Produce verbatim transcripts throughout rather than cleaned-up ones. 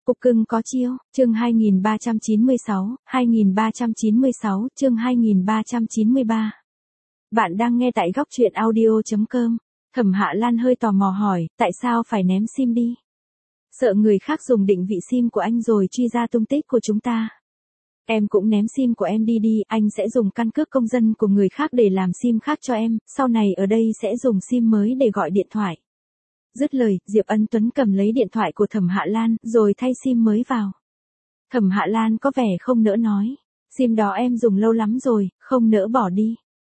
Cục cưng có chiêu, chương hai nghìn ba trăm chín mươi sáu, hai nghìn ba trăm chín mươi sáu, chương hai nghìn ba trăm chín mươi ba. Bạn đang nghe tại góc truyện audio chấm com. Thẩm Hạ Lan hơi tò mò hỏi, tại sao phải ném sim đi? Sợ người khác dùng định vị sim của anh rồi truy ra tung tích của chúng ta. Em cũng ném sim của em đi đi, anh sẽ dùng căn cước công dân của người khác để làm sim khác cho em, sau này ở đây sẽ dùng sim mới để gọi điện thoại. Dứt lời, Diệp Ân Tuấn cầm lấy điện thoại của Thẩm Hạ Lan, rồi thay sim mới vào. Thẩm Hạ Lan có vẻ không nỡ nói, sim đó em dùng lâu lắm rồi, không nỡ bỏ đi.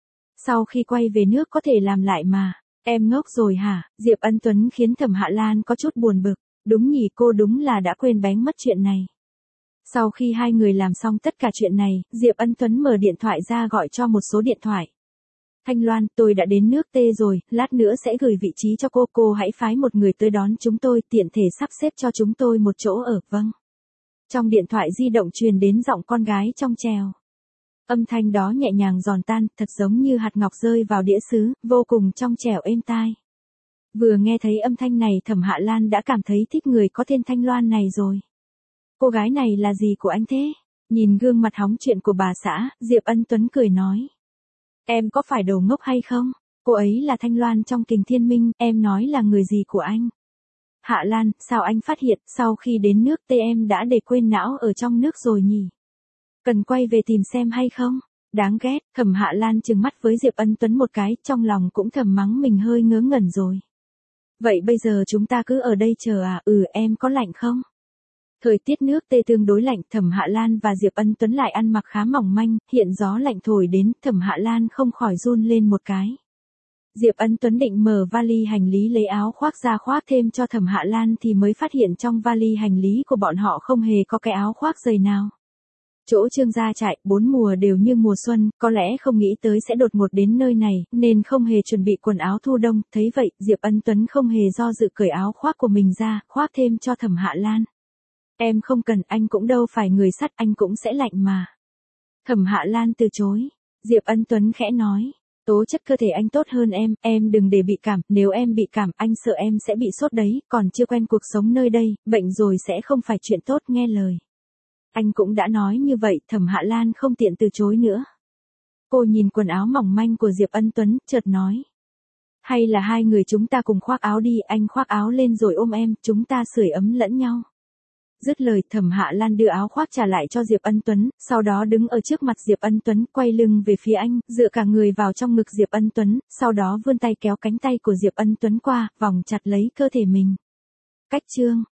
Sau khi quay về nước có thể làm lại mà, em ngốc rồi hả? Diệp Ân Tuấn khiến Thẩm Hạ Lan có chút buồn bực, đúng nhỉ, cô đúng là đã quên bén mất chuyện này. Sau khi hai người làm xong tất cả chuyện này, Diệp Ân Tuấn mở điện thoại ra gọi cho một số điện thoại. Thanh Loan, tôi đã đến nước T rồi, lát nữa sẽ gửi vị trí cho cô, cô hãy phái một người tới đón chúng tôi, tiện thể sắp xếp cho chúng tôi một chỗ ở, vâng. Trong điện thoại di động truyền đến giọng con gái trong trèo. Âm thanh đó nhẹ nhàng giòn tan, thật giống như hạt ngọc rơi vào đĩa sứ, vô cùng trong trẻo êm tai. Vừa nghe thấy âm thanh này Thẩm Hạ Lan đã cảm thấy thích người có tên Thanh Loan này rồi. Cô gái này là gì của anh thế? Nhìn gương mặt hóng chuyện của bà xã, Diệp Ân Tuấn cười nói. Em có phải đồ ngốc hay không? Cô ấy là Thanh Loan trong Kình Thiên Minh, em nói là người gì của anh? Hạ Lan, sao anh phát hiện, sau khi đến nước T em đã để quên não ở trong nước rồi nhỉ? Cần quay về tìm xem hay không? Đáng ghét, Thẩm Hạ Lan trừng mắt với Diệp Ân Tuấn một cái, trong lòng cũng thầm mắng mình hơi ngớ ngẩn rồi. Vậy bây giờ chúng ta cứ ở đây chờ à? Ừ, em có lạnh không? Thời tiết nước T tương đối lạnh, Thẩm Hạ Lan và Diệp Ân Tuấn lại ăn mặc khá mỏng manh, hiện gió lạnh thổi đến, Thẩm Hạ Lan không khỏi run lên một cái. Diệp Ân Tuấn định mở vali hành lý lấy áo khoác ra khoác thêm cho Thẩm Hạ Lan thì mới phát hiện trong vali hành lý của bọn họ không hề có cái áo khoác dày nào. Chỗ Trương gia trại, bốn mùa đều như mùa xuân, có lẽ không nghĩ tới sẽ đột ngột đến nơi này, nên không hề chuẩn bị quần áo thu đông, thấy vậy, Diệp Ân Tuấn không hề do dự cởi áo khoác của mình ra, khoác thêm cho Thẩm Hạ Lan. Em không cần, anh cũng đâu phải người sắt, anh cũng sẽ lạnh mà. Thẩm Hạ Lan từ chối. Diệp Ân Tuấn khẽ nói, tố chất cơ thể anh tốt hơn em, em đừng để bị cảm, nếu em bị cảm, anh sợ em sẽ bị sốt đấy, còn chưa quen cuộc sống nơi đây, bệnh rồi sẽ không phải chuyện tốt, nghe lời. Anh cũng đã nói như vậy, Thẩm Hạ Lan không tiện từ chối nữa. Cô nhìn quần áo mỏng manh của Diệp Ân Tuấn, chợt nói. Hay là hai người chúng ta cùng khoác áo đi, anh khoác áo lên rồi ôm em, chúng ta sưởi ấm lẫn nhau. Dứt lời, Thẩm Hạ Lan đưa áo khoác trả lại cho Diệp Ân Tuấn, sau đó đứng ở trước mặt Diệp Ân Tuấn, quay lưng về phía anh, dựa cả người vào trong ngực Diệp Ân Tuấn, sau đó vươn tay kéo cánh tay của Diệp Ân Tuấn qua, vòng chặt lấy cơ thể mình. Cách chương